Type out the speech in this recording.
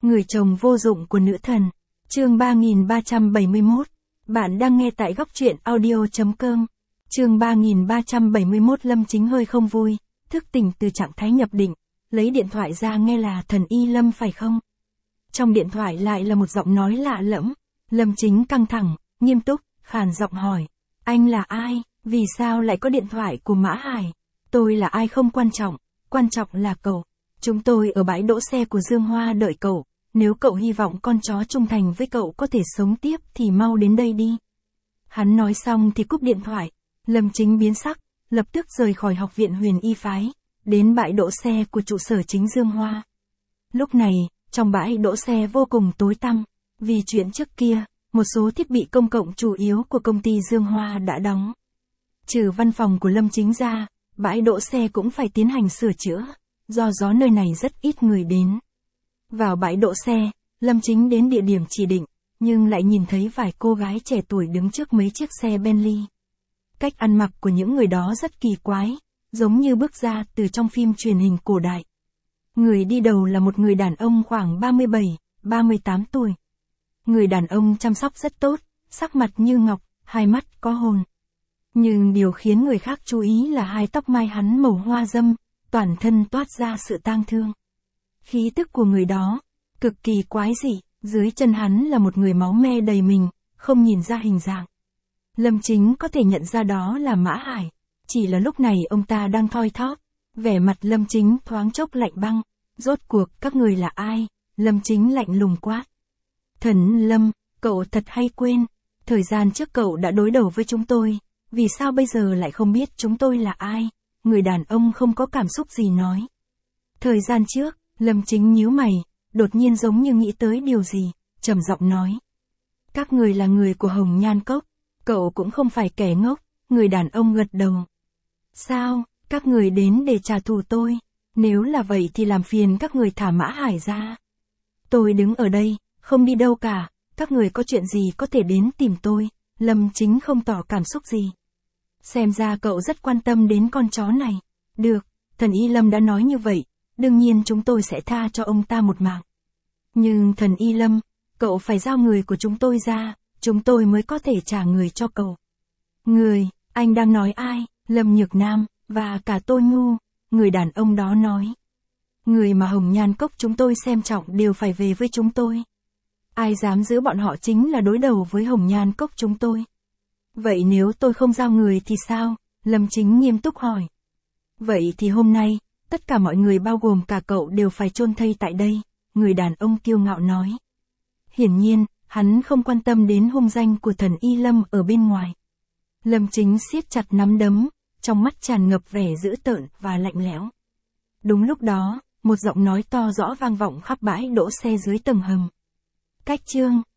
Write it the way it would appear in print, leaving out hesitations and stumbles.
Người chồng vô dụng của nữ thần. Chương 3371. Bạn đang nghe tại góc truyện audio.com. Chương 3371. Lâm Chính hơi không vui, thức tỉnh từ trạng thái nhập định, lấy điện thoại ra nghe là thần Y Lâm phải không? Trong điện thoại lại là một giọng nói lạ lẫm. Lâm Chính căng thẳng, nghiêm túc, khàn giọng hỏi. Anh là ai? Vì sao lại có điện thoại của Mã Hải? Tôi là ai không quan trọng là cậu. Chúng tôi ở bãi đỗ xe của Dương Hoa đợi cậu. Nếu cậu hy vọng con chó trung thành với cậu có thể sống tiếp thì mau đến đây đi. Hắn nói xong thì cúp điện thoại. Lâm Chính biến sắc, lập tức rời khỏi học viện Huyền Y Phái, đến bãi đỗ xe của trụ sở chính Dương Hoa. Lúc này, trong bãi đỗ xe vô cùng tối tăm, vì chuyện trước kia, một số thiết bị công cộng chủ yếu của công ty Dương Hoa đã đóng. Trừ văn phòng của Lâm Chính ra, bãi đỗ xe cũng phải tiến hành sửa chữa, do gió nơi này rất ít người đến. Vào bãi đỗ xe, Lâm Chính đến địa điểm chỉ định, nhưng lại nhìn thấy vài cô gái trẻ tuổi đứng trước mấy chiếc xe Bentley. Cách ăn mặc của những người đó rất kỳ quái, giống như bước ra từ trong phim truyền hình cổ đại. Người đi đầu là một người đàn ông khoảng 37, 38 tuổi. Người đàn ông chăm sóc rất tốt, sắc mặt như ngọc, hai mắt có hồn. Nhưng điều khiến người khác chú ý là hai tóc mai hắn màu hoa dâm, toàn thân toát ra sự tang thương. Khí tức của người đó, cực kỳ quái dị, dưới chân hắn là một người máu me đầy mình, không nhìn ra hình dạng. Lâm Chính có thể nhận ra đó là Mã Hải, chỉ là lúc này ông ta đang thoi thóp, vẻ mặt Lâm Chính thoáng chốc lạnh băng. Rốt cuộc các người là ai? Lâm Chính lạnh lùng quát. Thần Lâm, cậu thật hay quên, thời gian trước cậu đã đối đầu với chúng tôi, vì sao bây giờ lại không biết chúng tôi là ai? Người đàn ông không có cảm xúc gì nói. Thời gian trước, Lâm Chính nhíu mày, đột nhiên giống như nghĩ tới điều gì, trầm giọng nói. Các người là người của Hồng Nhan Cốc, cậu cũng không phải kẻ ngốc, người đàn ông gật đầu. Sao, các người đến để trả thù tôi? Nếu là vậy thì làm phiền các người thả Mã Hải ra. Tôi đứng ở đây, không đi đâu cả, các người có chuyện gì có thể đến tìm tôi. Lâm Chính không tỏ cảm xúc gì. Xem ra cậu rất quan tâm đến con chó này. Được, thần Y Lâm đã nói như vậy, đương nhiên chúng tôi sẽ tha cho ông ta một mạng. Nhưng thần Y Lâm, cậu phải giao người của chúng tôi ra, chúng tôi mới có thể trả người cho cậu. Người, anh đang nói ai? Lâm Nhược Nam, và cả Tô Nhu, người đàn ông đó nói. Người mà Hồng Nhan Cốc chúng tôi xem trọng đều phải về với chúng tôi. Ai dám giữ bọn họ chính là đối đầu với Hồng Nhan Cốc chúng tôi. Vậy nếu tôi không giao người thì sao? Lâm Chính nghiêm túc hỏi. Vậy thì hôm nay, tất cả mọi người bao gồm cả cậu đều phải chôn thây tại đây, người đàn ông kiêu ngạo nói. Hiển nhiên, hắn không quan tâm đến hung danh của thần Y Lâm ở bên ngoài. Lâm Chính siết chặt nắm đấm, trong mắt tràn ngập vẻ dữ tợn và lạnh lẽo. Đúng lúc đó, một giọng nói to rõ vang vọng khắp bãi đỗ xe dưới tầng hầm. Cách chương,